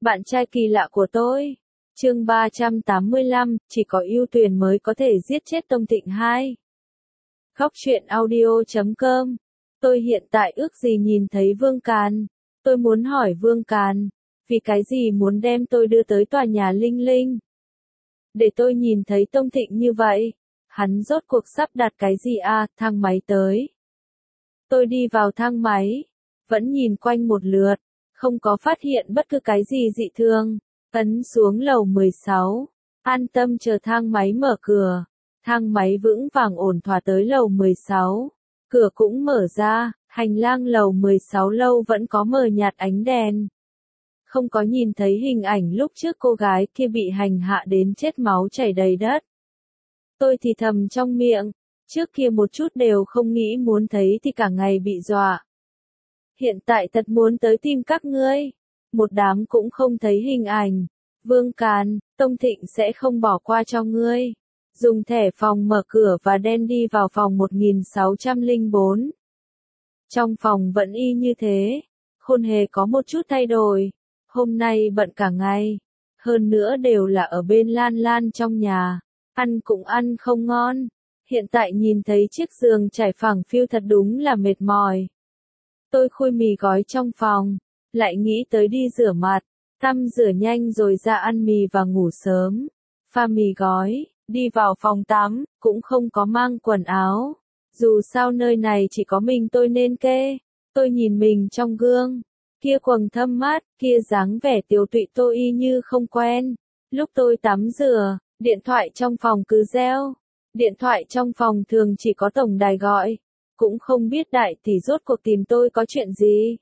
Bạn trai kỳ lạ của tôi. Chương 385, chỉ có ưu tuyển mới có thể giết chết Tông Thịnh 2. Khóc chuyện audio.com. Tôi hiện tại ước gì nhìn thấy Vương Càn. Tôi muốn hỏi Vương Càn, vì cái gì muốn đem tôi đưa tới tòa nhà Linh Linh? Để tôi nhìn thấy Tông Thịnh như vậy. Hắn rốt cuộc sắp đặt cái gì à? Thang máy tới. Tôi đi vào thang máy, vẫn nhìn quanh một lượt, không có phát hiện bất cứ cái gì dị thường. Ấn xuống lầu 16, an tâm chờ thang máy mở cửa. Thang máy vững vàng ổn thỏa tới lầu 16. Cửa cũng mở ra, hành lang lầu 16 lâu vẫn có mờ nhạt ánh đèn. Không có nhìn thấy hình ảnh lúc trước cô gái kia bị hành hạ đến chết máu chảy đầy đất. Tôi thì thầm trong miệng, trước kia một chút đều không nghĩ muốn thấy thì cả ngày bị dọa. Hiện tại thật muốn tới tìm các ngươi. Một đám cũng không thấy hình ảnh. Vương Càn, Tông Thịnh sẽ không bỏ qua cho ngươi. Dùng thẻ phòng mở cửa và đen đi vào phòng 1604. Trong phòng vẫn y như thế, không hề có một chút thay đổi. Hôm nay bận cả ngày. Hơn nữa đều là ở bên Lan Lan trong nhà. Ăn cũng ăn không ngon. Hiện tại nhìn thấy chiếc giường trải phẳng phiu thật đúng là mệt mỏi. Tôi khui mì gói trong phòng, lại nghĩ tới đi rửa mặt, tắm rửa nhanh rồi ra ăn mì và ngủ sớm. Pha mì gói, đi vào phòng tắm, cũng không có mang quần áo. Dù sao nơi này chỉ có mình tôi nên kê. Tôi nhìn mình trong gương, kia quầng thâm mắt, kia dáng vẻ tiều tụy tôi y như không quen. Lúc tôi tắm rửa, điện thoại trong phòng cứ reo. Điện thoại trong phòng thường chỉ có tổng đài gọi. Cũng không biết đại tỷ rốt cuộc tìm tôi có chuyện gì.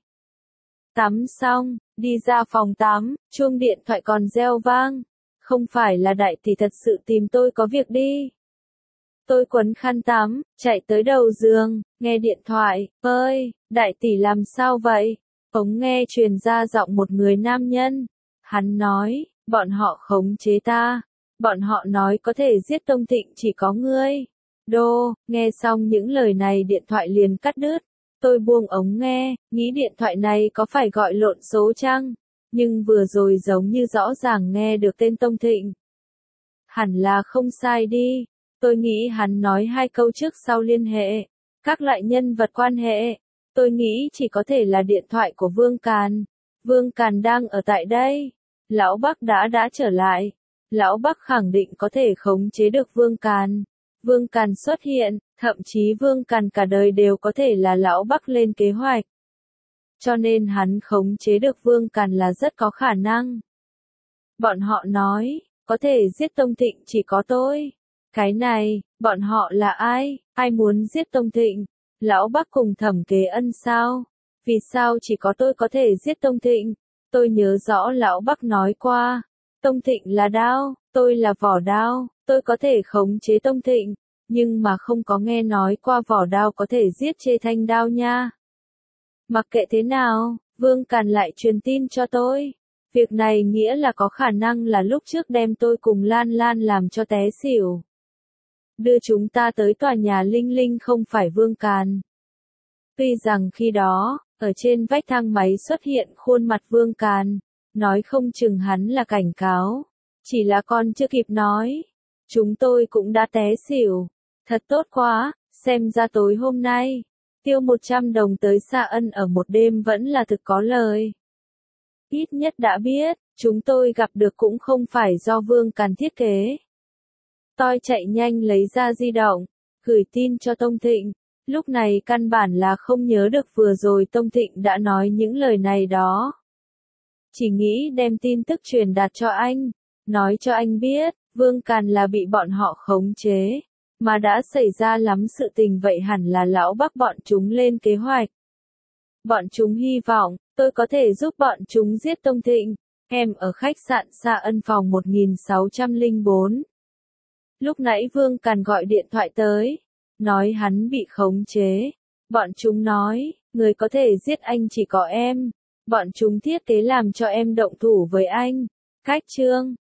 Tắm xong, đi ra phòng tắm, chuông điện thoại còn reo vang. Không phải là đại tỷ thật sự tìm tôi có việc đi. Tôi quấn khăn tắm, chạy tới đầu giường, nghe điện thoại. Ơi, đại tỷ làm sao vậy? Ống nghe truyền ra giọng một người nam nhân. Hắn nói, bọn họ khống chế ta. Bọn họ nói có thể giết Tông Thịnh chỉ có ngươi. Đô, nghe xong những lời này điện thoại liền cắt đứt. Tôi buông ống nghe, nghĩ điện thoại này có phải gọi lộn số chăng? Nhưng vừa rồi giống như rõ ràng nghe được tên Tông Thịnh. Hẳn là không sai đi. Tôi nghĩ hắn nói hai câu trước sau liên hệ. Các loại nhân vật quan hệ. Tôi nghĩ chỉ có thể là điện thoại của Vương Càn. Vương Càn đang ở tại đây. Lão Bắc đã trở lại. Lão Bắc khẳng định có thể khống chế được Vương Càn. Vương Càn xuất hiện, thậm chí Vương Càn cả đời đều có thể là Lão Bắc lên kế hoạch. Cho nên hắn khống chế được Vương Càn là rất có khả năng. Bọn họ nói, có thể giết Tông Thịnh chỉ có tôi. Cái này, bọn họ là ai? Ai muốn giết Tông Thịnh? Lão Bắc cùng Thẩm Kế Ân sao? Vì sao chỉ có tôi có thể giết Tông Thịnh? Tôi nhớ rõ Lão Bắc nói qua. Tông Thịnh là đao, tôi là vỏ đao. Tôi có thể khống chế Tông Thịnh, nhưng mà không có nghe nói qua vỏ đao có thể giết Chê Thanh đao nha. Mặc kệ thế nào, Vương Càn lại truyền tin cho tôi. Việc này nghĩa là có khả năng là lúc trước đem tôi cùng Lan Lan làm cho té xỉu. Đưa chúng ta tới tòa nhà Linh Linh không phải Vương Càn. Tuy rằng khi đó, ở trên vách thang máy xuất hiện khuôn mặt Vương Càn, nói không chừng hắn là cảnh cáo. Chỉ là con chưa kịp nói. Chúng tôi cũng đã té xỉu. Thật tốt quá, xem ra tối hôm nay, tiêu 100 đồng tới Sa Ân ở một đêm vẫn là thực có lời. Ít nhất đã biết, chúng tôi gặp được cũng không phải do Vương Càn thiết kế. Tôi chạy nhanh lấy ra di động, gửi tin cho Tông Thịnh. Lúc này căn bản là không nhớ được vừa rồi Tông Thịnh đã nói những lời này đó. Chỉ nghĩ đem tin tức truyền đạt cho anh, nói cho anh biết. Vương Càn là bị bọn họ khống chế, mà đã xảy ra lắm sự tình vậy hẳn là Lão Bắc bọn chúng lên kế hoạch. Bọn chúng hy vọng, tôi có thể giúp bọn chúng giết Tông Thịnh. Em ở khách sạn Sa Ân phòng 1604. Lúc nãy Vương Càn gọi điện thoại tới, nói hắn bị khống chế. Bọn chúng nói, người có thể giết anh chỉ có em. Bọn chúng thiết kế làm cho em động thủ với anh. Cách chương